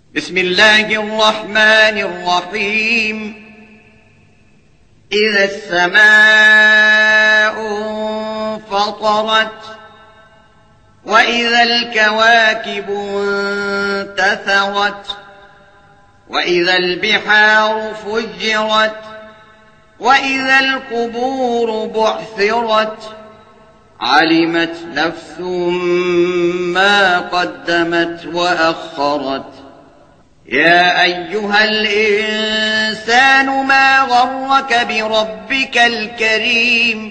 بسم الله الرحمن الرحيم. إذا السماء انفطرت وإذا الكواكب انتثرت وإذا البحار فجرت وإذا القبور بعثرت علمت نفس ما قدمت وأخرت. يا أيها الإنسان ما غرك بربك الكريم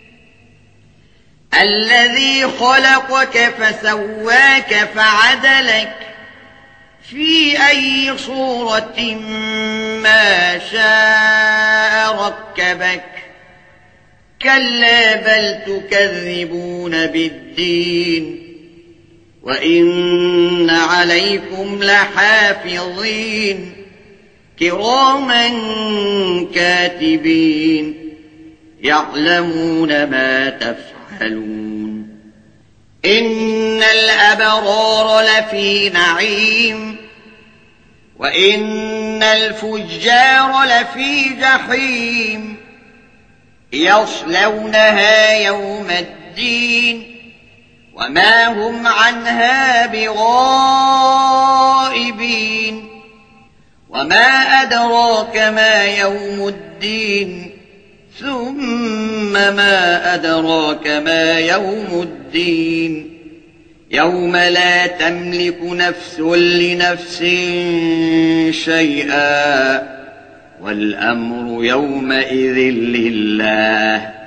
الذي خلقك فسواك فعدلك في أي صورة ما شاء ركبك. كلا بل تكذبون بالدين وإن عليكم لحافظين كراما كاتبين يعلمون ما تفعلون. إن الأبرار لفي نعيم وإن الفجار لفي جحيم يصلونها يوم الدين وما هم عنها بغائبين. وما أدراك ما يوم الدين ثم ما أدراك ما يوم الدين يوم لا تملك نفس لنفس شيئا والأمر يومئذ لله.